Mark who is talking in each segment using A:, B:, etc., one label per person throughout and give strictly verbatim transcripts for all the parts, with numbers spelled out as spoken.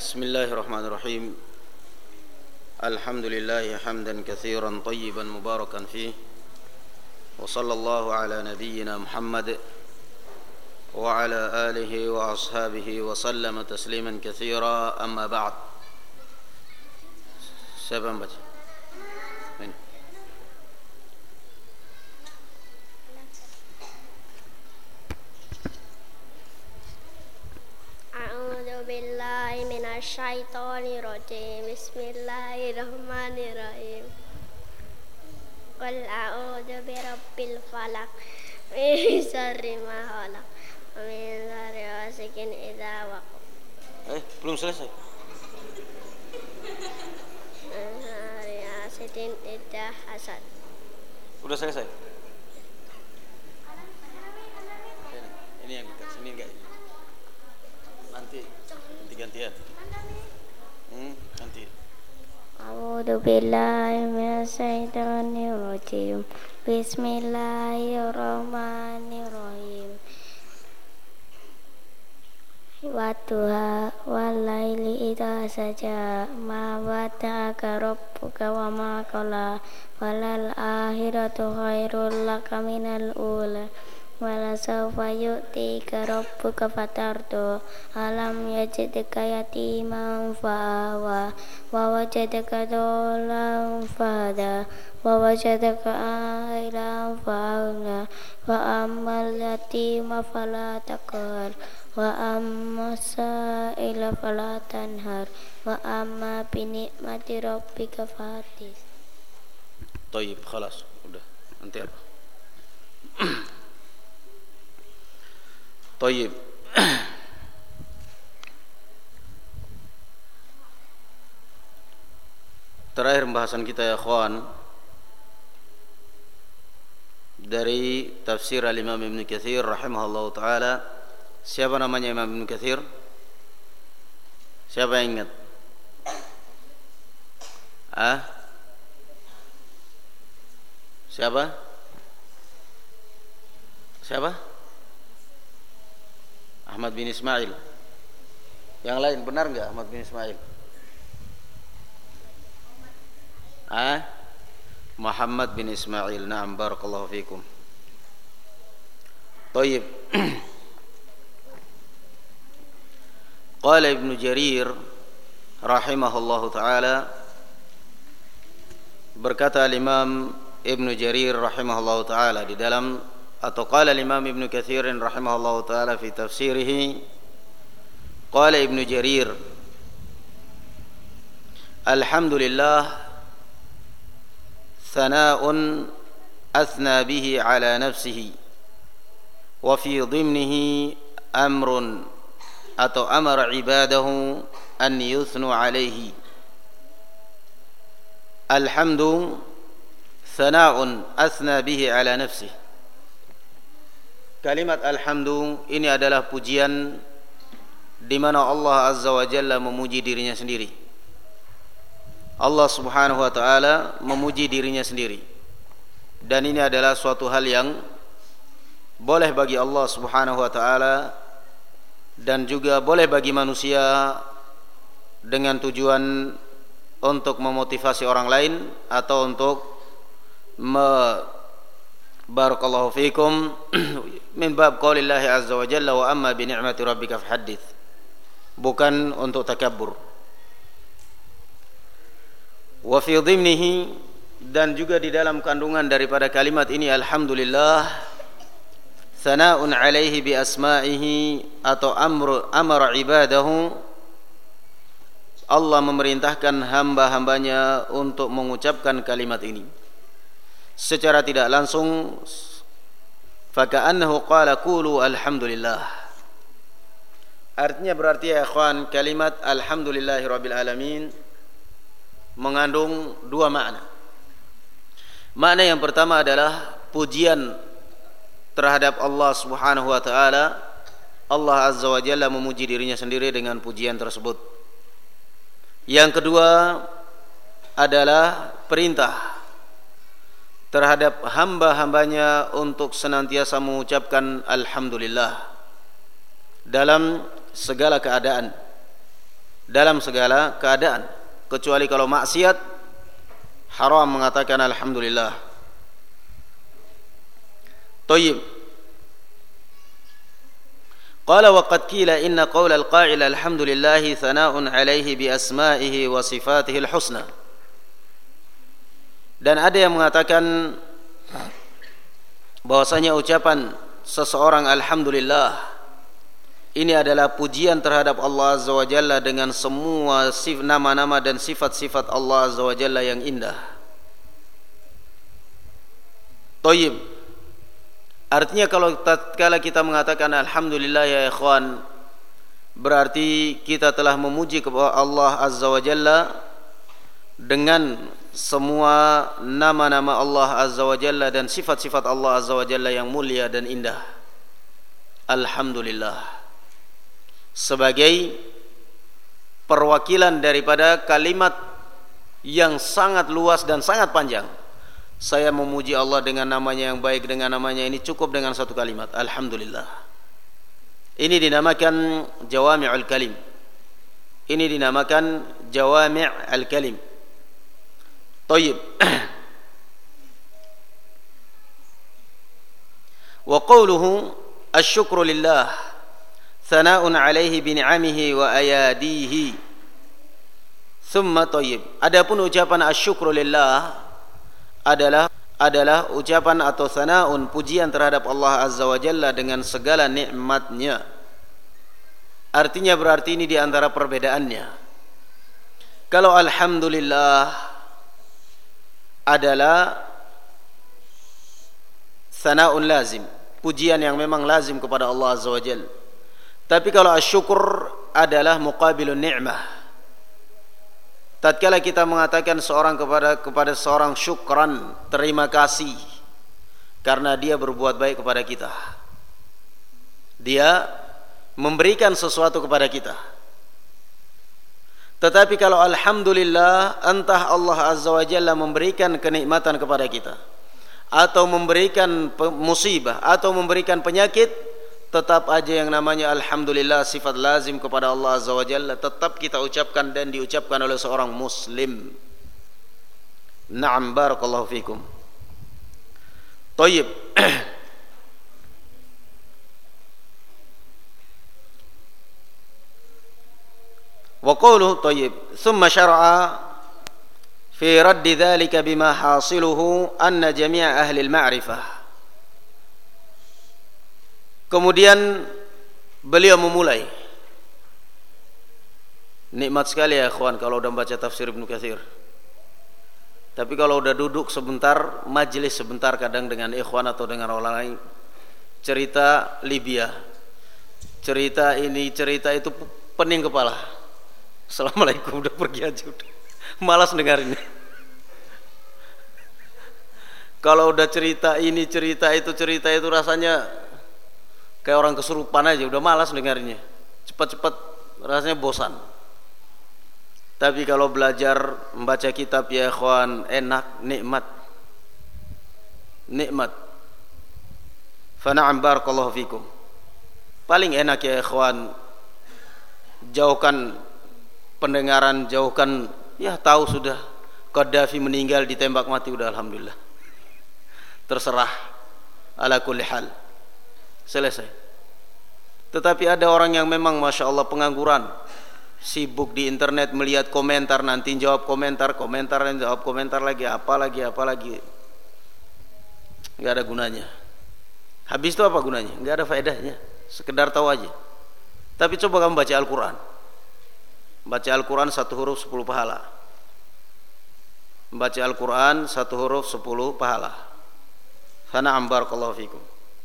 A: بسم الله الرحمن الرحيم الحمد لله حمدا كثيرا طيبا مباركا فيه وصلى الله على نبينا محمد وعلى آله وأصحابه وسلم تسليما كثيرا أما بعد. Siapa yang baca? Ini.
B: A'udzu billahi minasy syaithanir rajim. Bismillahirrahmanirrahim. Qul a'udzu birabbil falaq min syarri ma khalaq wa min syarri ghasiqin idza waqab.
A: Eh, belum selesai.
B: Hasidin idza hasad.
A: Udah selesai? Ini yang kita sini enggak ini. Nanti ganti-gantian. Hmm, nanti.
B: A'udzu billahi minasy syaithanir rajim. Bismillahirrahmanirrahim. Wadduha walaili idza saja ma wada'aka rabbuka wa ma qala walal akhiratu khairul laka minal ula wala sawfa yu'tika rabbuka fatardu alam yajidka yatiman fa'awa wa wajadaka dhalan fahada wa wajadaka ailan fa'agna wa ammal yatima fala taqhar wa amma sa'ila fala tanhar wa amma bi ni'mati rabbika fahaddits.
A: Tayyib, khalas, udah. Nanti apa? Tayyib. Terakhir pembahasan kita ya ikhwan dari tafsir al-Imam Ibnu Katsir rahimahullahu taala. Siapa namanya Imam Ibnu Katsir? Siapa yang ingat? Ah? Siapa? Siapa? Ahmad bin Ismail. Yang lain benar enggak Ahmad bin Ismail? Ah? Muhammad bin Ismail. Naam, barakallahu fikum. Tayyib. Qala Ibnu Jarir rahimahullahu taala, berkata Imam Ibnu Jarir rahimahullahu taala di dalam, atau qala Imam Ibnu Katsir rahimahullahu taala fi tafsirih, qala Ibnu Jarir alhamdulillah thana'un athna bihi ala nafsihi wa fi dhimnihi amrun atau amara ibadahu an yuthnu alaihi. Alhamdu thana'un athna bihi ala nafsihi. Kalimat alhamdu ini adalah pujian di mana Allah Azza wa Jalla memuji dirinya sendiri. Allah Subhanahu wa taala memuji dirinya sendiri. Dan ini adalah suatu hal yang boleh bagi Allah Subhanahu wa taala dan juga boleh bagi manusia dengan tujuan untuk memotivasi orang lain atau untuk me barakallahu fikum min bab qaulillahi azza wa jalla wa amma bi ni'mati rabbika fahaddits, bukan untuk takabbur. Wa fi dhimnihi, dan juga di dalam kandungan daripada kalimat ini alhamdulillah sana'un alaihi bi asma'ihi atau amru amara ibadahu, Allah memerintahkan hamba-hambanya untuk mengucapkan kalimat ini secara tidak langsung. Faka'annahu qala qulu alhamdulillah, artinya berarti ya ikhwan, kalimat alhamdulillahi rabbil alamin mengandung dua makna. Makna yang pertama adalah pujian terhadap Allah Subhanahu wa taala. Allah Azza wa Jalla memuji dirinya sendiri dengan pujian tersebut. Yang kedua adalah perintah terhadap hamba-hambanya untuk senantiasa mengucapkan alhamdulillah dalam segala keadaan. dalam segala keadaan, kecuali kalau maksiat haram mengatakan alhamdulillah. Thayyib. Qala wa qad qila inna qaula al-qa'il alhamdulillah thana'un 'alaihi bi asma'ihi wa sifatihi al-husna. Dan ada yang mengatakan bahwasanya ucapan seseorang alhamdulillah ini adalah pujian terhadap Allah Azza wa Jalla dengan semua sif, nama-nama dan sifat-sifat Allah Azza wa Jalla yang indah. Thayyib. Artinya kalau tatkala kita mengatakan alhamdulillah ya ikhwan, berarti kita telah memuji kepada Allah Azza wa Jalla dengan semua nama-nama Allah Azza wa Jalla dan sifat-sifat Allah Azza wa Jalla yang mulia dan indah. Alhamdulillah, sebagai perwakilan daripada kalimat yang sangat luas dan sangat panjang. Saya memuji Allah dengan namanya yang baik, dengan namanya ini cukup dengan satu kalimat, alhamdulillah. Ini dinamakan jawami'ul kalim. Ini dinamakan jawami' al-kalim. Thayyib. Wa qawluhu asy-syukru lillah thana'un 'alaihi bi ni'amihi wa ayadihi. Thumma thayyib. Adapun ucapan asy-syukru lillah adalah adalah ucapan atau sana'un, pujian terhadap Allah Azza wa Jalla dengan segala nikmatnya. Artinya berarti ini di antara perbedaannya. Kalau alhamdulillah adalah sana'un lazim, pujian yang memang lazim kepada Allah Azza wa Jalla. Tapi kalau asyukur adalah muqabilun ni'mah. Tatkala kita mengatakan seorang kepada kepada seorang syukran, terima kasih karena dia berbuat baik kepada kita, dia memberikan sesuatu kepada kita. Tetapi kalau alhamdulillah, entah Allah Azza wa Jalla memberikan kenikmatan kepada kita, atau memberikan musibah, atau memberikan penyakit, tetap aja yang namanya alhamdulillah sifat lazim kepada Allah Azza wa Jalla tetap kita ucapkan dan diucapkan oleh seorang muslim. Na'am, barakallahu fikum. Thayyib. Wa qawluhu thayyib thumma syara'a fi raddi dhalika bima hasiluhu anna jami'a ahli al-ma'rifah. Kemudian beliau memulai. Nikmat sekali ya ikhwan kalau udah baca tafsir Ibnu Katsir. Tapi kalau udah duduk sebentar, majelis sebentar kadang dengan ikhwan atau dengan orang lain, cerita Libya, cerita ini, cerita itu, pening kepala. Assalamualaikum, udah pergi aja udah. Malas dengarinnya. Kalau udah cerita ini, cerita itu, cerita itu rasanya kayak orang kesurupan aja, udah malas dengarnya. Cepat-cepat rasanya bosan. Tapi kalau belajar membaca kitab ya ikhwan, enak, nikmat. Nikmat. Fa na'am, barakallahu fikum. Paling enak ya ikhwan, jauhkan pendengaran, jauhkan, ya tahu sudah Qaddafi meninggal ditembak mati, udah alhamdulillah. Terserah, ala kulli hal. Selesai. Tetapi ada orang yang memang masya Allah pengangguran, sibuk di internet melihat komentar, nanti jawab komentar, komentar dan jawab komentar lagi, apa lagi, apa lagi, nggak ada gunanya. Habis itu apa gunanya? Nggak ada faedahnya, sekedar tahu aja. Tapi coba kamu baca Al-Quran, baca Al-Quran satu huruf sepuluh pahala, baca Al-Quran satu huruf sepuluh pahala. Fana'am, barakallahu fikum.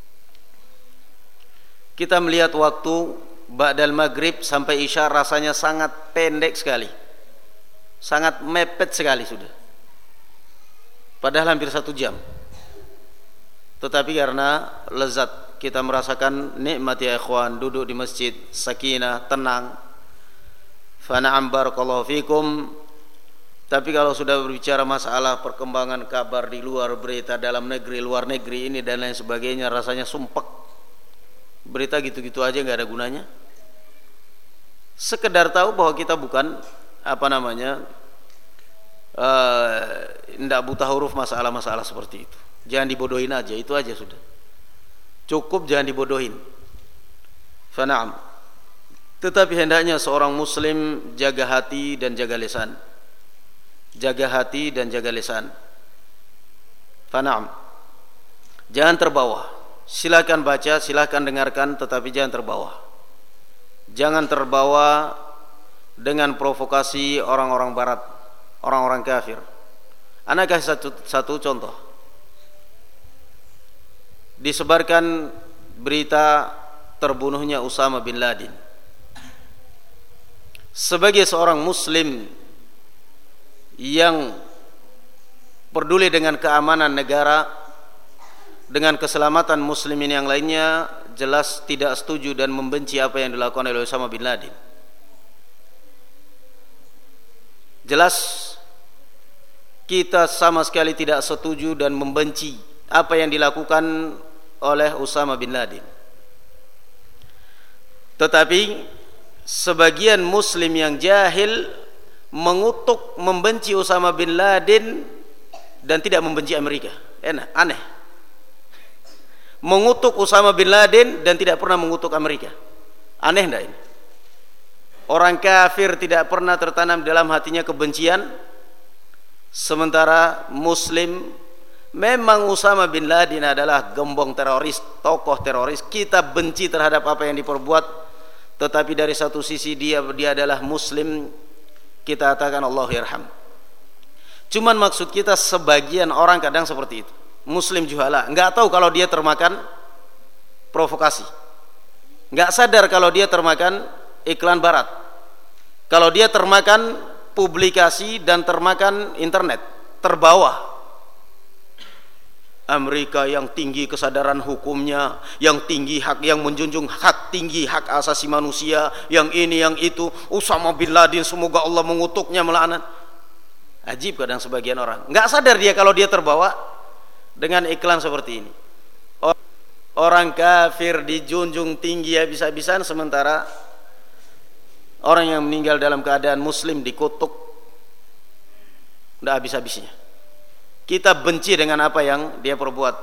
A: Kita melihat waktu ba'dal maghrib sampai isya rasanya sangat pendek sekali, sangat mepet sekali sudah, padahal hampir satu jam. Tetapi karena lezat kita merasakan nikmat ya ikhwan, duduk di masjid, sakinah, tenang. Fana'am, barakallahu fikum. Tapi kalau sudah berbicara masalah perkembangan kabar di luar, berita dalam negeri, luar negeri ini dan lain sebagainya, rasanya sumpek. Berita gitu-gitu aja nggak ada gunanya. sekedar tahu bahwa kita bukan apa namanya tidak uh, buta huruf masalah-masalah seperti itu. Jangan dibodohin aja, itu aja sudah. Cukup jangan dibodohin. Fana'am. Tetapi hendaknya seorang muslim jaga hati dan jaga lisan. Jaga hati dan jaga lisan. Fana'am. Jangan terbawa. Silakan baca, silakan dengarkan, tetapi jangan terbawa. Jangan terbawa dengan provokasi orang-orang barat, orang-orang kafir. Ana kasih satu, satu contoh. Disebarkan berita terbunuhnya Usama bin Laden. Sebagai seorang muslim yang peduli dengan keamanan negara, dengan keselamatan muslimin yang lainnya, jelas tidak setuju dan membenci apa yang dilakukan oleh Usama bin Laden. Jelas kita sama sekali tidak setuju dan membenci apa yang dilakukan oleh Usama bin Laden. Tetapi sebagian muslim yang jahil mengutuk membenci Usama bin Laden dan tidak membenci Amerika. Enak, aneh. Mengutuk Usama bin Laden dan tidak pernah mengutuk Amerika. Aneh enggak ini? Orang kafir tidak pernah tertanam dalam hatinya kebencian, sementara muslim memang Usama bin Laden adalah gembong teroris, tokoh teroris. Kita benci terhadap apa yang diperbuat, tetapi dari satu sisi dia dia adalah muslim, kita katakan Allah yarham. Cuman maksud kita sebagian orang kadang seperti itu. Muslim juhala, enggak tahu kalau dia termakan provokasi. Enggak sadar kalau dia termakan iklan barat. Kalau dia termakan publikasi dan termakan internet, terbawa. Amerika yang tinggi kesadaran hukumnya, yang tinggi hak, yang menjunjung hak tinggi hak asasi manusia, yang ini yang itu, Usama bin Laden semoga Allah mengutuknya, melaknat. Ajib kadang sebagian orang. Enggak sadar dia kalau dia terbawa dengan iklan seperti ini. Orang kafir dijunjung tinggi habis-habisan, sementara orang yang meninggal dalam keadaan muslim dikutuk tidak habis-habisnya. Kita benci dengan apa yang dia perbuat,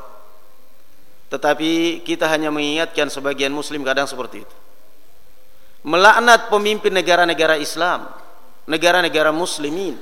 A: tetapi kita hanya mengingatkan sebagian muslim kadang seperti itu. Melaknat pemimpin negara-negara Islam, negara-negara muslimin,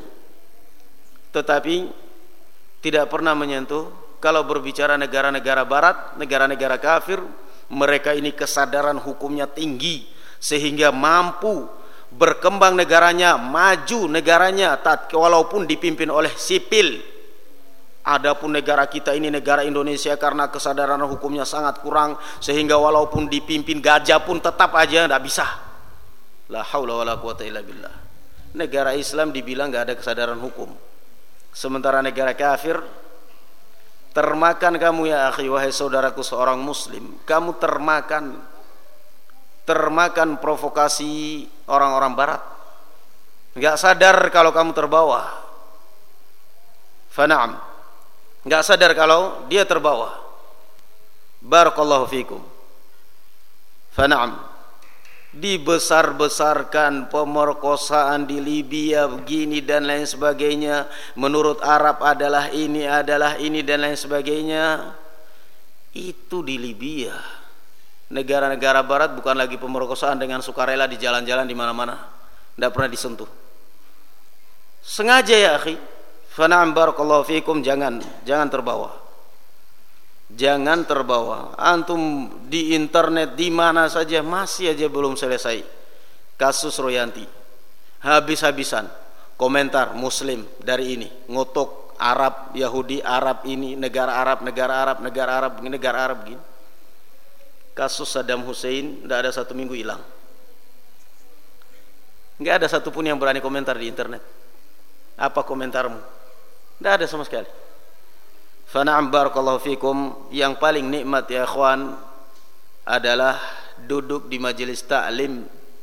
A: tetapi tidak pernah menyentuh kalau berbicara negara-negara barat, negara-negara kafir. Mereka ini kesadaran hukumnya tinggi sehingga mampu berkembang negaranya, maju negaranya, walaupun dipimpin oleh sipil. Adapun negara kita ini, negara Indonesia, karena kesadaran hukumnya sangat kurang, sehingga walaupun dipimpin gajah pun tetap aja tidak bisa. La haula wala quwata illa billah. Negara Islam dibilang enggak ada kesadaran hukum, sementara negara kafir termakan. Kamu ya akhi, wahai saudaraku seorang muslim, kamu termakan termakan provokasi orang-orang barat. Enggak sadar kalau kamu terbawa. Fana'am. Enggak sadar kalau dia terbawa. Barakallahu fikum. Fana'am. Dibesar-besarkan pemerkosaan di Libya begini dan lain sebagainya, menurut Arab adalah ini, adalah ini dan lain sebagainya. Itu di Libya. Negara-negara barat bukan lagi pemerkosaan dengan sukarela di jalan-jalan di mana-mana, tidak pernah disentuh. Sengaja ya akhi. Fana'am barakallahu fikum. Jangan jangan terbawa. Jangan terbawa. Antum di internet di mana saja masih aja belum selesai kasus Royanti. Habis-habisan komentar muslim dari ini ngutuk Arab, Yahudi, Arab ini, negara Arab, negara Arab, negara Arab, negara Arab gini. Kasus Saddam Hussein tidak ada satu minggu hilang. Tidak ada satupun yang berani komentar di internet. Apa komentarmu? Tidak ada sama sekali. Fana'am barakallahu fikum. Yang paling nikmat ya ikhwan adalah duduk di majelis ta'lim,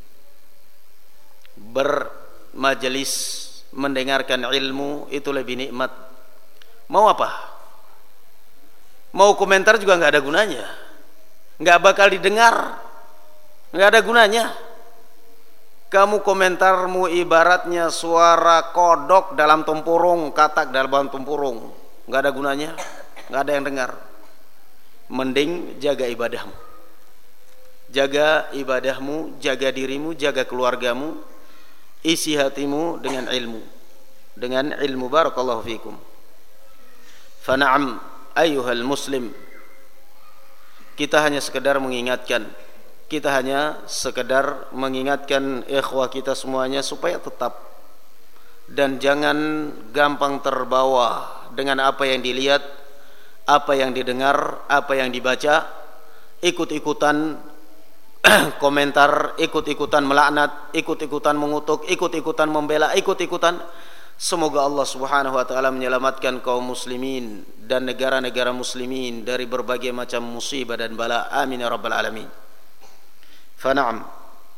A: bermajelis mendengarkan ilmu, itu lebih nikmat. Mau apa? Mau komentar juga nggak ada gunanya, nggak bakal didengar, nggak ada gunanya. Kamu komentarmu ibaratnya suara kodok dalam tempurung, katak dalam tempurung, nggak ada gunanya, nggak ada yang dengar. Mending jaga ibadahmu, jaga ibadahmu, jaga dirimu, jaga keluargamu, isi hatimu dengan ilmu, dengan ilmu. Barakallahu fikum. Fana'am ayyuhal muslim, kita hanya sekedar mengingatkan, kita hanya sekedar mengingatkan ikhwah kita semuanya supaya tetap dan jangan gampang terbawa dengan apa yang dilihat, apa yang didengar, apa yang dibaca, ikut-ikutan komentar, ikut-ikutan melaknat, ikut-ikutan mengutuk, ikut-ikutan membela, ikut-ikutan. Semoga Allah Subhanahu wa taala menyelamatkan kaum muslimin dan negara-negara muslimin dari berbagai macam musibah dan bala. Amin ya rabbal alamin. Fana'am.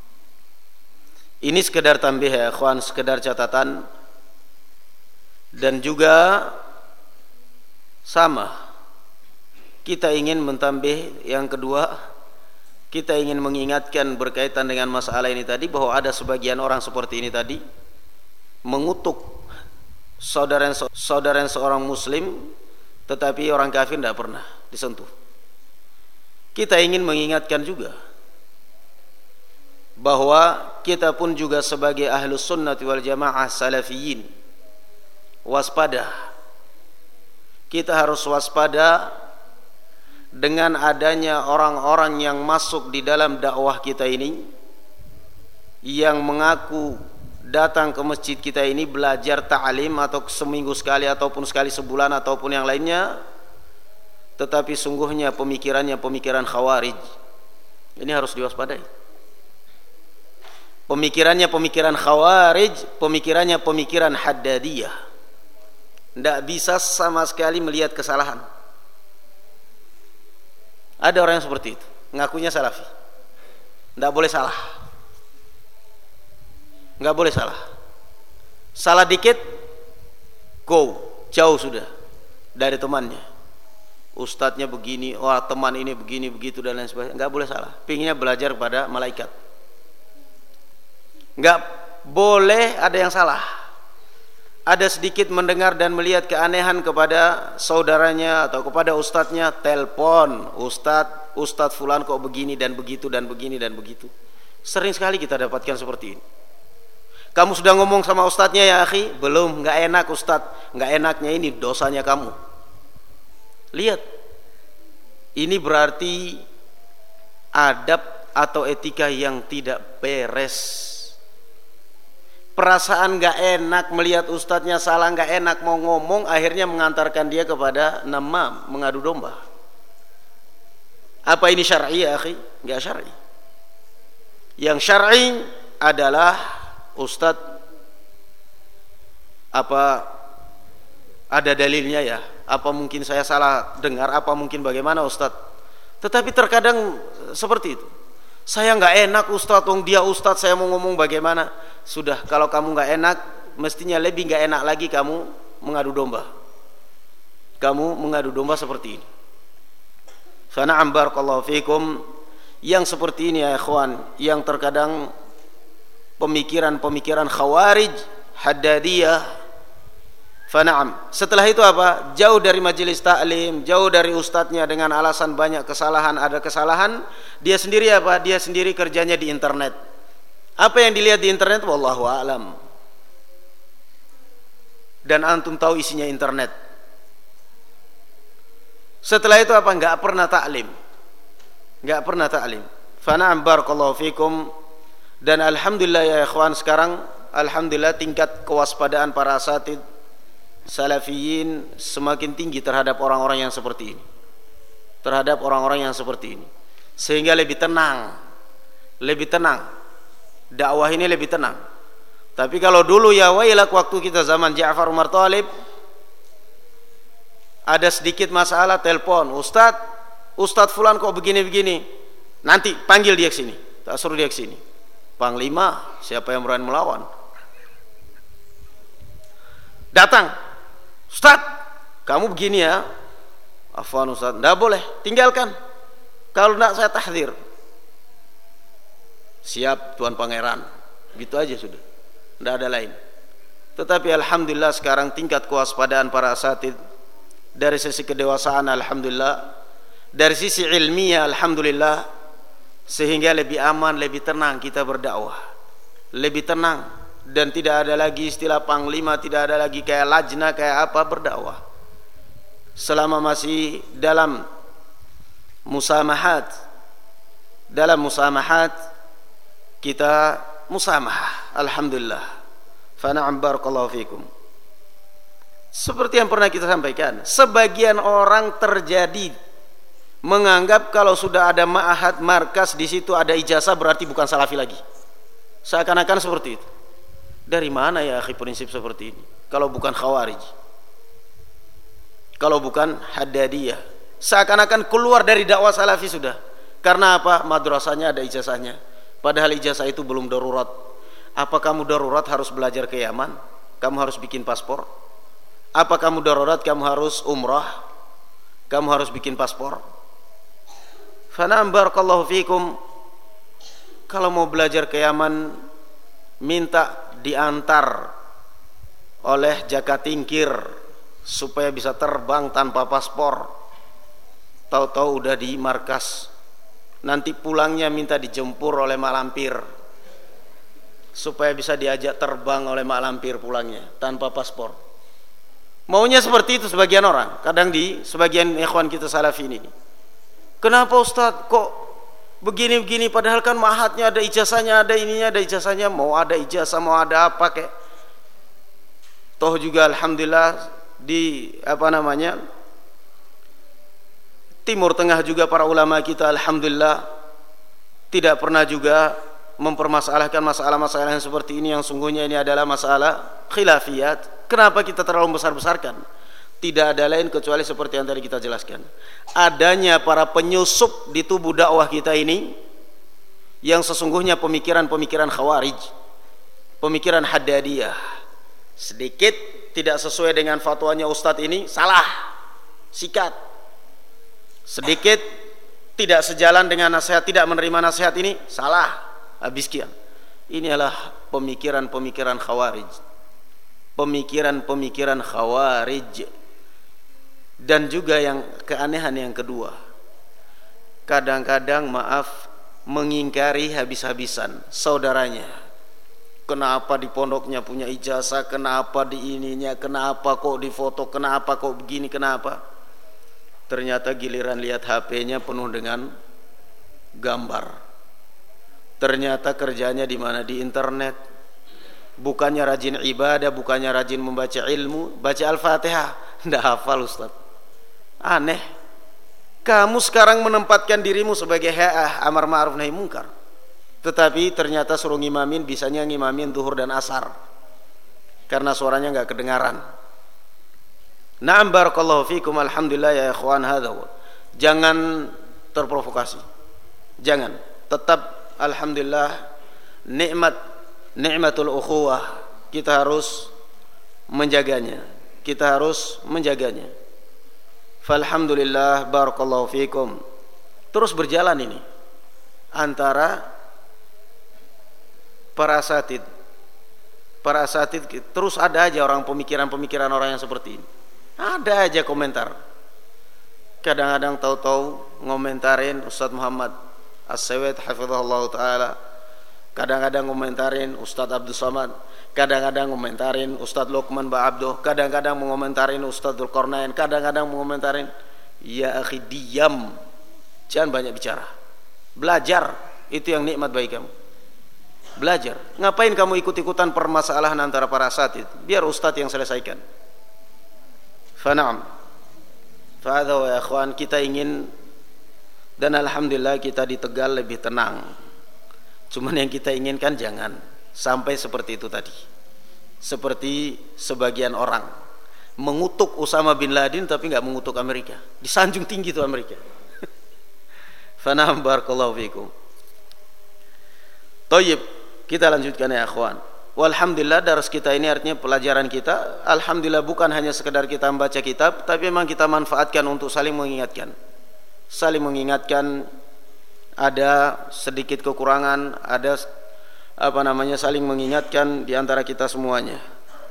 A: Ini sekedar tambih ya ikhwan, sekedar catatan. Dan juga sama, kita ingin mentambih yang kedua, kita ingin mengingatkan berkaitan dengan masalah ini tadi, bahwa ada sebagian orang seperti ini tadi mengutuk saudara saudara seorang muslim, tetapi orang kafir tidak pernah disentuh. Kita ingin mengingatkan juga bahwa kita pun juga sebagai ahlus sunnati wal jamaah salafiyin waspada. Kita harus waspada dengan adanya orang-orang yang masuk di dalam dakwah kita ini, yang mengaku datang ke masjid kita ini belajar ta'lim atau seminggu sekali ataupun sekali sebulan ataupun yang lainnya, tetapi sungguhnya pemikirannya pemikiran khawarij. Ini harus diwaspadai. Pemikirannya pemikiran khawarij, pemikirannya pemikiran haddadiyah. Tidak bisa sama sekali melihat kesalahan. Ada orang yang seperti itu, ngakunya salafi. Tidak boleh salah. Nggak boleh salah. Salah dikit, go, jauh sudah dari temannya. Ustadznya begini, wah teman ini begini begitu dan lain sebagainya. Nggak boleh salah. Pinginnya belajar pada malaikat. Nggak boleh ada yang salah. Ada sedikit mendengar dan melihat keanehan kepada saudaranya atau kepada ustadznya, telepon, ustadz, ustadz fulan kok begini dan begitu dan begini dan begitu. Sering sekali kita dapatkan seperti ini. Kamu sudah ngomong sama ustadznya ya akhi? Belum, nggak enak ustadz. Nggak enaknya ini dosanya kamu. Lihat, ini berarti adab atau etika yang tidak beres. Perasaan nggak enak melihat ustadznya salah, nggak enak mau ngomong, akhirnya mengantarkan dia kepada namam, mengadu domba. Apa ini syar'i ya akhi? Nggak syar'i. Yang syar'i adalah ustadz, apa ada dalilnya ya? Apa mungkin saya salah dengar? Apa mungkin bagaimana ustadz? Tetapi terkadang seperti itu. Saya nggak enak ustadz, wong dia ustadz, saya mau ngomong bagaimana? Sudah, kalau kamu nggak enak, mestinya lebih nggak enak lagi kamu mengadu domba. Kamu mengadu domba seperti ini. Fana'am barakallahu fikum. Yang seperti ini ya ikhwan, yang terkadang pemikiran-pemikiran khawarij, haddadiyah. Fana'am. Setelah itu apa? Jauh dari majelis ta'lim, jauh dari ustadznya dengan alasan banyak kesalahan, ada kesalahan. Dia sendiri apa? Dia sendiri kerjanya di internet. Apa yang dilihat di internet? Wallahu a'lam. Dan antum tahu isinya internet. Setelah itu apa? Enggak pernah ta'lim. Enggak pernah ta'lim. Fana'am barakallahu fikum. Dan alhamdulillah ya ikhwan, sekarang alhamdulillah tingkat kewaspadaan para asatid salafiyin semakin tinggi terhadap orang-orang yang seperti ini, terhadap orang-orang yang seperti ini, sehingga lebih tenang, lebih tenang, dakwah ini lebih tenang. Tapi kalau dulu ya wailak, waktu kita zaman Ja'far Umar Thalib, ada sedikit masalah telepon, Ustadz, Ustadz fulan kok begini-begini, nanti panggil dia ke sini, tak suruh dia ke sini. Panglima, siapa yang berani melawan? Datang, Ustaz, kamu begini ya. Afwan Ustaz, tidak boleh, tinggalkan. Kalau tidak saya tahdzir. Siap Tuan Pangeran. gitu aja sudah, tidak ada lain. Tetapi alhamdulillah sekarang tingkat kewaspadaan para asatid dari sisi kedewasaan alhamdulillah, dari sisi ilmiah alhamdulillah, sehingga lebih aman, lebih tenang kita berdakwah, lebih tenang, dan tidak ada lagi istilah panglima, tidak ada lagi kayak lajna kayak apa berdakwah. Selama masih dalam musamahat, dalam musamahat kita musamahah alhamdulillah. Fa na'am barakallahu fikum. Seperti yang pernah kita sampaikan, sebagian orang terjadi menganggap kalau sudah ada ma'ahad markas di situ ada ijazah berarti bukan salafi lagi. Seakan-akan seperti itu. Dari mana ya akhi prinsip seperti ini? Kalau bukan khawarij, kalau bukan haddadiyah, seakan-akan keluar dari dakwah salafi sudah. Karena apa? Madrasahnya ada ijazahnya, padahal ijazah itu belum darurat. Apa kamu darurat harus belajar ke Yaman? Kamu harus bikin paspor? Apa kamu darurat kamu harus umrah? Kamu harus bikin paspor? Fana'am barakallahu fikum. Kalau mau belajar ke Yaman, minta diantar oleh jakatingkir supaya bisa terbang tanpa paspor. Tahu-tahu udah di markas. Nanti pulangnya minta dijempur oleh mak lampir supaya bisa diajak terbang oleh mak lampir pulangnya tanpa paspor. Maunya seperti itu sebagian orang. Kadang di sebagian ikhwan kita salafi ini, kenapa Ustaz kok begini-begini, padahal kan ma'hadnya ada ijazahnya, ada ininya, ada ijazahnya. Mau ada ijazah, mau ada apa kek, toh juga alhamdulillah di apa namanya Timur Tengah juga para ulama kita alhamdulillah tidak pernah juga mempermasalahkan masalah-masalah yang seperti ini, yang sungguhnya ini adalah masalah khilafiyat. Kenapa kita terlalu besar-besarkan? Tidak ada lain kecuali seperti yang tadi kita jelaskan, adanya para penyusup di tubuh dakwah kita ini yang sesungguhnya pemikiran-pemikiran khawarij, pemikiran haddadiyah. Sedikit tidak sesuai dengan fatwanya ustadz ini, salah, sikat. Sedikit tidak sejalan dengan nasihat, tidak menerima nasihat ini, salah, habis kian. Ini adalah pemikiran-pemikiran khawarij, pemikiran-pemikiran khawarij. Dan juga yang keanehan yang kedua, kadang-kadang maaf mengingkari habis-habisan saudaranya. Kenapa di pondoknya punya ijazah, kenapa di ininya, kenapa kok di foto, kenapa kok begini, kenapa? Ternyata giliran lihat H P-nya penuh dengan gambar. Ternyata kerjanya di mana? Di internet. Bukannya rajin ibadah, bukannya rajin membaca ilmu, baca Al-Fatihah, tidak hafal Ustaz. Aneh. Kamu sekarang menempatkan dirimu sebagai ha'ah amar ma'ruf nahi munkar, tetapi ternyata suruh ngimamin, bisanya ngimamin duhur dan asar karena suaranya enggak kedengaran. Na'am barakallahu fikum, alhamdulillah ya ikhwan, hadza. Jangan terprovokasi. Jangan. Tetap alhamdulillah nikmat nikmatul ukhuwah kita harus menjaganya. Kita harus menjaganya. Falhamdulillah barakallahu fikum. Terus berjalan ini antara para asatid. Para asatid terus ada aja orang pemikiran-pemikiran orang yang seperti ini. Ada aja komentar. Kadang-kadang tahu-tahu ngomentarin Ustadz Muhammad As-Sawed hafizahullah taala. Kadang-kadang ngomentarin Ustadz Abdul Somad, kadang-kadang ngomentarin Ustadz Luqman Ba'abdo, kadang-kadang mengomentarin Ustadz Dzulqarnain, kadang-kadang mengomentarin. Ya akhi, diam, jangan banyak bicara, belajar, itu yang nikmat bagi kamu. Belajar. Ngapain kamu ikut-ikutan permasalahan antara para asatid? Biar Ustadz yang selesaikan. Fana'am. Fa'adha wa ya akhwan, kita ingin, dan alhamdulillah kita di Tegal lebih tenang. Cuman yang kita inginkan jangan sampai seperti itu tadi. Seperti sebagian orang mengutuk Usama bin Laden tapi enggak mengutuk Amerika. Disanjung tinggi itu Amerika. Fana'am barakallahu fikum. Thayyib, kita lanjutkan ya akhwan. Walhamdulillah daras kita ini artinya pelajaran kita, alhamdulillah bukan hanya sekedar kita membaca kitab, tapi memang kita manfaatkan untuk saling mengingatkan. Saling mengingatkan. Ada sedikit kekurangan, ada apa namanya saling mengingatkan di antara kita semuanya.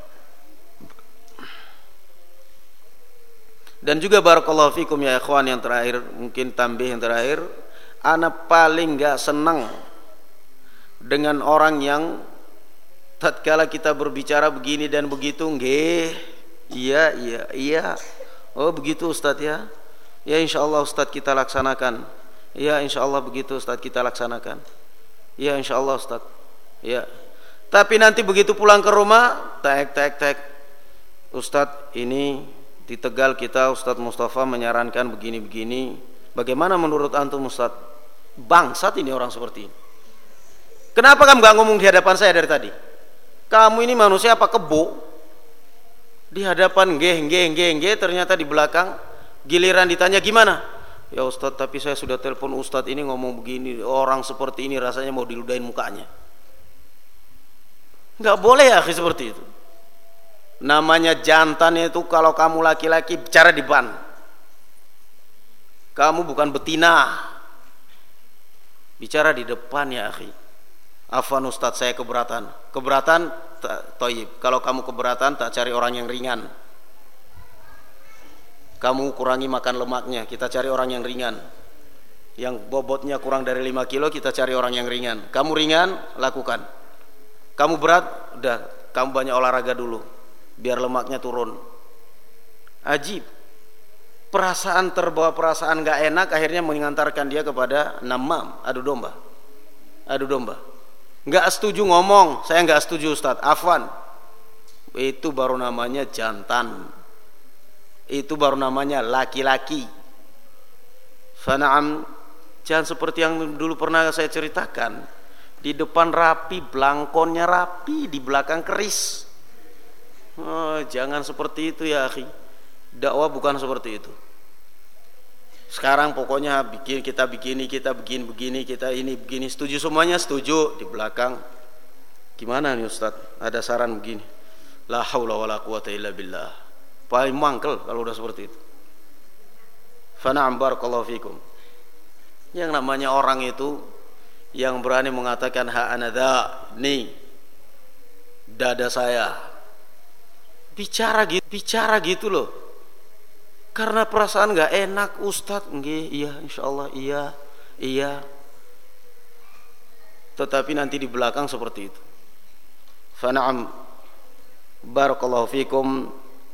A: Dan juga barakallahu fikum ya ikhwan, yang terakhir, mungkin tambih yang terakhir, ana paling enggak senang dengan orang yang tatkala kita berbicara begini dan begitu, nggih, iya iya iya, oh begitu Ustadz ya, ya insyaallah Ustadz kita laksanakan, ya insyaallah begitu Ustadz kita laksanakan, ya insyaallah Ustadz, ya. Tapi nanti begitu pulang ke rumah, tek tek tek, Ustadz ini di Tegal kita Ustadz Mustafa menyarankan begini-begini, bagaimana menurut antum Ustadz? Bangsat ini orang seperti ini. Kenapa kamu gak ngomong di hadapan saya dari tadi? Kamu ini manusia apa kebo? Di hadapan nggih nggih nggih nggih, ternyata di belakang giliran ditanya gimana? Ya Ustadz, tapi saya sudah telepon Ustadz ini ngomong begini, orang seperti ini rasanya mau diludahin mukanya. Gak boleh ya seperti itu. Namanya jantan itu kalau kamu laki-laki bicara di depan. Kamu bukan betina. Bicara di depan ya akhi. Afwan Ustadz, saya keberatan. Keberatan toyib. Kalau kamu keberatan, tak cari orang yang ringan. Kamu kurangi makan lemaknya, kita cari orang yang ringan. Yang bobotnya kurang dari lima kilo, kita cari orang yang ringan. Kamu ringan, lakukan. Kamu berat, udah, kamu banyak olahraga dulu biar lemaknya turun. Ajib, perasaan terbawa perasaan gak enak akhirnya mengantarkan dia kepada namam, adu domba. Adu domba. Gak setuju ngomong, saya gak setuju Ustadz, afwan. Itu baru namanya jantan. Itu baru namanya laki-laki. Fana'am, jangan seperti yang dulu pernah saya ceritakan. Di depan rapi, belangkonnya rapi, di belakang keris. Oh, jangan seperti itu ya akhi. Dakwah bukan seperti itu. Sekarang pokoknya bikin kita begini, kita bikin begini, kita ini begini, setuju semuanya, setuju. Di belakang gimana nih Ustaz? Ada saran begini. La haula wala quwata illa billah. Paling mangkel kalau udah seperti itu. Fa na'am barakallahu fikum. Yang namanya orang itu yang berani mengatakan ha anadha, nih dada saya. Bicara gitu, bicara gitu loh. Karena perasaan gak enak, Ustadz, nggih, iya, insyaallah, iya, iya. Tetapi nanti di belakang seperti itu. Fana'am barakallahu fikum.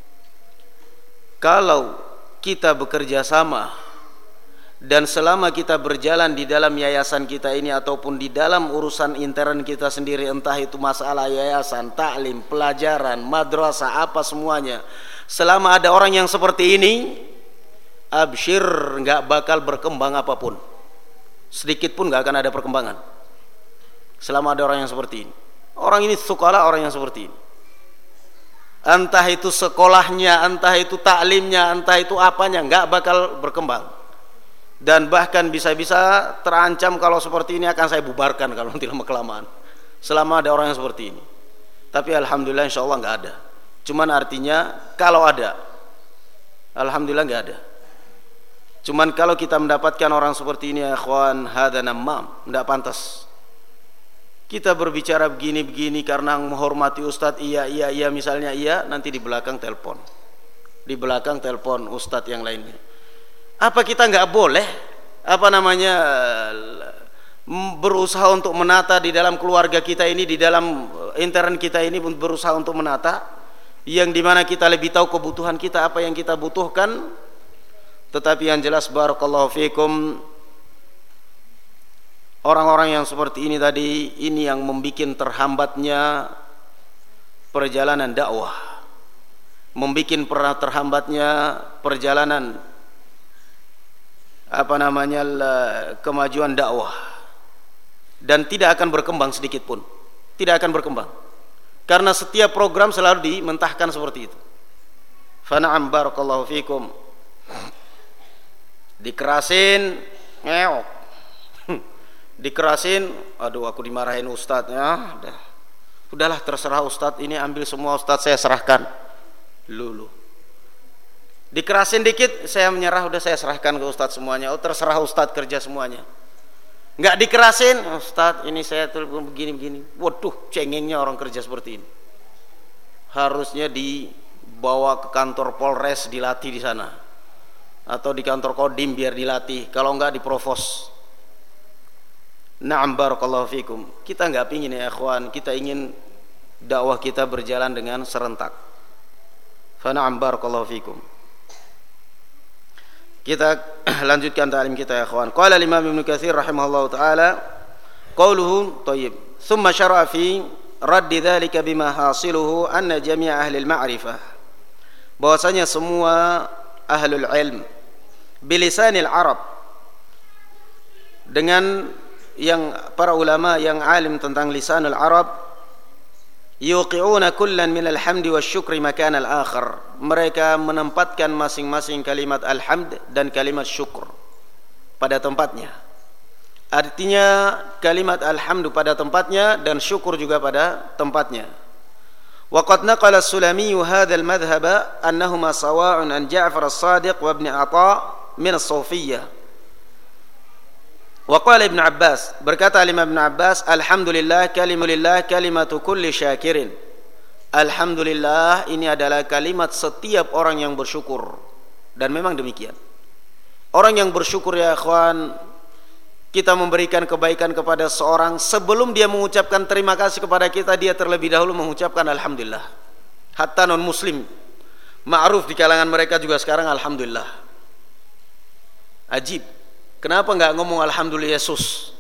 A: Kalau kita bekerja sama dan selama kita berjalan di dalam yayasan kita ini ataupun di dalam urusan intern kita sendiri, entah itu masalah yayasan, taklim, pelajaran, madrasah, apa semuanya, selama ada orang yang seperti ini, absyir, nggak bakal berkembang apapun, sedikit pun nggak akan ada perkembangan. Selama ada orang yang seperti ini, orang ini sukalah orang yang seperti ini, entah itu sekolahnya, entah itu taklimnya, entah itu apanya, nggak bakal berkembang. Dan bahkan bisa-bisa terancam kalau seperti ini akan saya bubarkan kalau nanti lama kelamaan. Selama ada orang yang seperti ini. Tapi alhamdulillah insyaallah nggak ada. Cuman artinya kalau ada, alhamdulillah nggak ada. Cuman kalau kita mendapatkan orang seperti ini ya ikhwan, hadza namam, nggak pantas. Kita berbicara begini-begini karena menghormati Ustadz, iya iya iya misalnya iya, nanti di belakang telepon. Di belakang telepon Ustadz yang lainnya. Apa kita nggak boleh apa namanya berusaha untuk menata di dalam keluarga kita ini, di dalam intern kita ini berusaha untuk menata, yang dimana kita lebih tahu kebutuhan kita, apa yang kita butuhkan. Tetapi yang jelas barakallahu fikum, orang-orang yang seperti ini tadi, ini yang membuat terhambatnya perjalanan dakwah, membuat terhambatnya perjalanan apa namanya kemajuan dakwah, dan tidak akan berkembang sedikit pun, tidak akan berkembang karena setiap program selalu dimentahkan seperti itu. Fa na'am barakallahu fikum. Dikerasin ngeok, dikerasin, aduh aku dimarahin Ustadz ya, udah, udahlah terserah Ustadz, ini ambil semua Ustadz, saya serahkan lulu. Dikerasin dikit, saya menyerah, udah saya serahkan ke Ustadz semuanya. Oh terserah Ustadz kerja semuanya. Nggak dikerasin, Ustaz ini saya tuh begini-begini. Waduh, cengengnya orang kerja seperti ini. Harusnya dibawa ke kantor Polres, dilatih di sana, atau di kantor Kodim biar dilatih. Kalau nggak diprovos. Na'am barakallahu fikum. Kita nggak pingin ya ikhwan, kita ingin dakwah kita berjalan dengan serentak. Fa na'am barakallahu fikum. Kita lanjutkan ta'lim kita ya ikhwan. Qala Imam Ibnu Katsir rahimahullahu taala, qauluhu thayyib. Thumma syara'a fi radd dzalika bima hasiluhu anna jami' ahli al-ma'rifah. Bahwasanya semua ahlul ilm bilisanil Arab, dengan yang para ulama yang alim tentang lisanul Arab, yuqi'una kullan min alhamdi wasyukri makan al-akhar. Mereka menempatkan masing-masing kalimat alhamd dan kalimat syukur pada tempatnya. Artinya kalimat alhamdu pada tempatnya dan syukur juga pada tempatnya. Wa qad naqala as-Sulami hadha al-madhhab annahuma sawa'un an Ja'far as-Sadiq wa Ibn Atha' min as-Sufiyyah. Wa qala Ibn Abbas, berkata Imam Ibn Abbas, alhamdulillah kalimulillah kalimatu kulli syakirin. Alhamdulillah ini adalah kalimat setiap orang yang bersyukur. Dan memang demikian. Orang yang bersyukur ya ikhwan, kita memberikan kebaikan kepada seorang, sebelum dia mengucapkan terima kasih kepada kita, dia terlebih dahulu mengucapkan alhamdulillah. Hatta non muslim ma'ruf di kalangan mereka juga sekarang alhamdulillah. Ajib. Kenapa enggak ngomong alhamdulillah Yesus?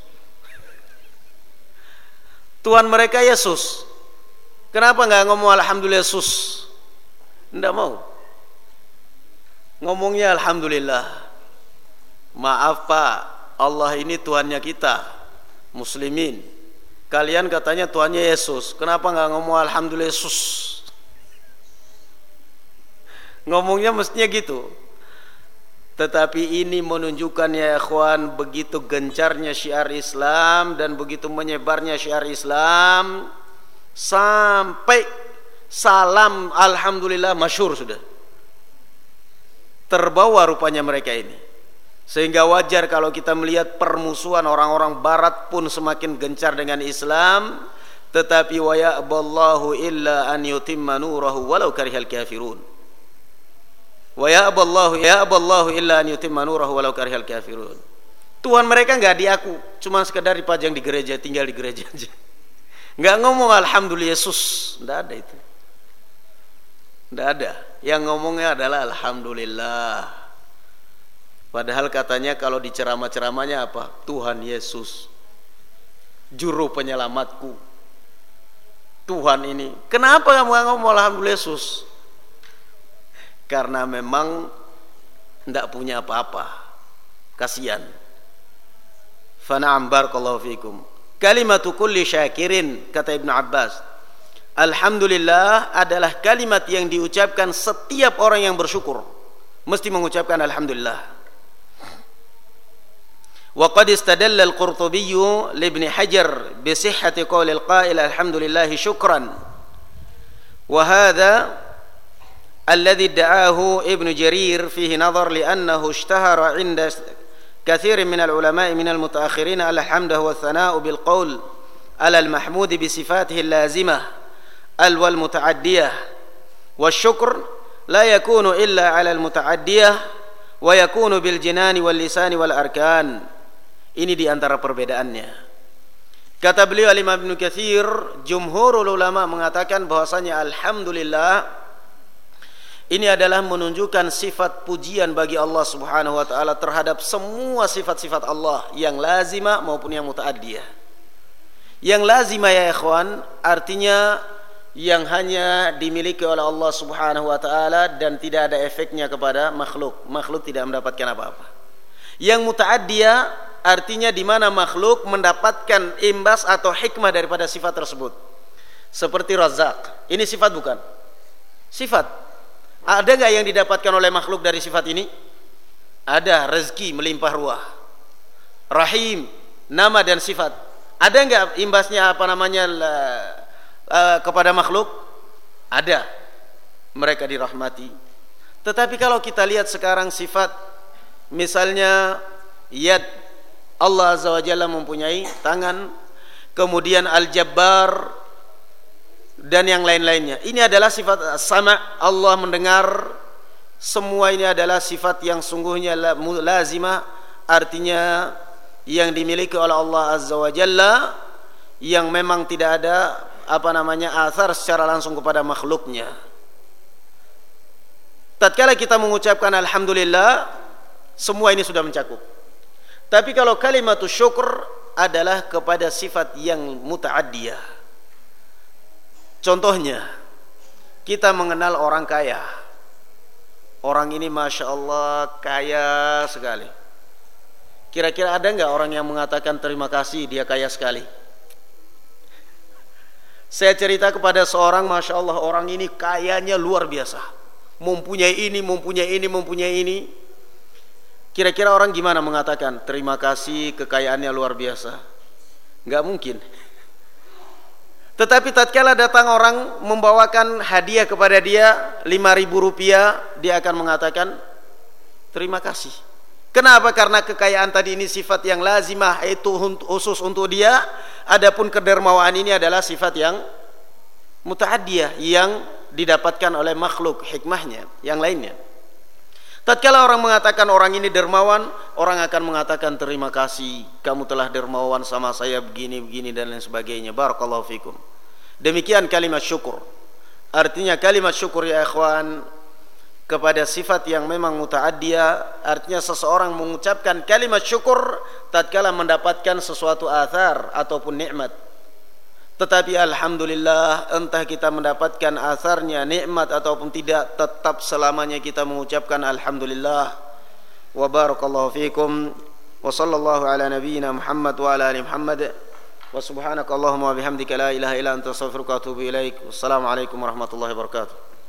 A: Tuhan mereka Yesus. Kenapa enggak ngomong alhamdulillah Yesus? Enggak mau. Ngomongnya alhamdulillah. Maaf Pak, Allah ini Tuhannya kita, muslimin. Kalian katanya Tuhannya Yesus. Kenapa enggak ngomong alhamdulillah Yesus? Ngomongnya mestinya gitu. Tetapi ini menunjukkan ya ikhwan, begitu gencarnya syiar Islam dan begitu menyebarnya syiar Islam, sampai salam alhamdulillah masyhur sudah. Terbawa rupanya mereka ini. Sehingga wajar kalau kita melihat permusuhan orang-orang barat pun semakin gencar dengan Islam, tetapi wa ya'ballahu illa an yutimma nurahu walau karihal kafirun. Wa ya'ballahu ya'ballahu illa an yutimma nurahu walau karihal kafirun. Tuhan mereka enggak diaku, cuma sekedar dipajang di gereja, tinggal di gereja aja. Enggak ngomong alhamdulillah Yesus, enggak ada itu. Enggak ada. Yang ngomongnya adalah alhamdulillah. Padahal katanya kalau di ceramah-ceramahnya apa? Tuhan Yesus, juru penyelamatku. Tuhan ini. Kenapa kamu enggak ngomong alhamdulillah Yesus? Karena memang tidak punya apa-apa. Kasihan. Fana'am barakallahu fikum. Kalimatu kulli syakirin, kata Ibn Abbas, alhamdulillah adalah kalimat yang diucapkan setiap orang yang bersyukur. Mesti mengucapkan alhamdulillah. Wa qad istadalla al-Qurtubi li Ibn Hajar bi sihhati qawli al-qa'il alhamdulillah syukran. Wa hadha الذي ادعاه ابن جرير فيه نظر لأنه اشتهر عند كثير من العلماء من المتأخرين على الحمد هو الثناء بالقول على المحمود بصفاته اللازمة والمتعدية والشكر لا يكون إلا على المتعدية ويكون بالجنان واللسان والأركان. Ini di antara perbedaannya. Kata beliau Imam Ibnu Katsir, jumhurul ulama mengatakan bahwasanya alhamdulillah ini adalah menunjukkan sifat pujian bagi Allah Subhanahu wa taala terhadap semua sifat-sifat Allah yang lazimah maupun yang muta'addiyah. Yang lazimah ya ikhwan, artinya yang hanya dimiliki oleh Allah Subhanahu wa taala dan tidak ada efeknya kepada makhluk. Makhluk tidak mendapatkan apa-apa. Yang muta'addiyah artinya di mana makhluk mendapatkan imbas atau hikmah daripada sifat tersebut. Seperti Razzaq. Ini sifat bukan? Sifat. Ada enggak yang didapatkan oleh makhluk dari sifat ini? Ada, rezeki melimpah ruah. Rahim, nama dan sifat. Ada enggak imbasnya apa namanya uh, kepada makhluk? Ada. Mereka dirahmati. Tetapi kalau kita lihat sekarang sifat, misalnya yad, Allah Azza wa Jalla mempunyai tangan, kemudian Al-Jabbar dan yang lain-lainnya. Ini adalah sifat sama, Allah mendengar. Semua ini adalah sifat yang sungguhnya lazimah, artinya yang dimiliki oleh Allah Azza wa Jalla, yang memang tidak ada apa namanya athar secara langsung kepada makhluknya. Tatkala kita mengucapkan alhamdulillah, semua ini sudah mencakup. Tapi kalau kalimatus syukur adalah kepada sifat yang muta'addiyah. Contohnya, kita mengenal orang kaya. Orang ini Masya Allah kaya sekali. Kira-kira ada nggak orang yang mengatakan terima kasih dia kaya sekali? Saya cerita kepada seorang, Masya Allah orang ini kayanya luar biasa, mempunyai ini, mempunyai ini, mempunyai ini. Kira-kira orang gimana mengatakan terima kasih kekayaannya luar biasa? Nggak mungkin. Tetapi tatkala datang orang membawakan hadiah kepada dia lima ribu rupiah, dia akan mengatakan terima kasih. Kenapa? Karena kekayaan tadi ini sifat yang lazimah, itu khusus untuk dia. Adapun kedermawaan ini adalah sifat yang muta'addiyah, yang didapatkan oleh makhluk, hikmahnya yang lainnya. Tatkala orang mengatakan orang ini dermawan, orang akan mengatakan terima kasih, kamu telah dermawan sama saya begini begini dan lain sebagainya. Barakallahu fikum. Demikian kalimat syukur. Artinya kalimat syukur ya ikhwan kepada sifat yang memang muta'addiyah, artinya seseorang mengucapkan kalimat syukur tatkala mendapatkan sesuatu athar ataupun nikmat. Tetapi alhamdulillah, entah kita mendapatkan atharnya nikmat ataupun tidak, tetap selamanya kita mengucapkan alhamdulillah. Wa barakallahu fikum wa sallallahu ala nabiyyina Muhammad wa ala ali Muhammad wa subhanakallahumma wa bihamdika la ilaha illa anta astaghfiruka wa atubu ilaik. Wassalamu alaikum warahmatullahi wabarakatuh.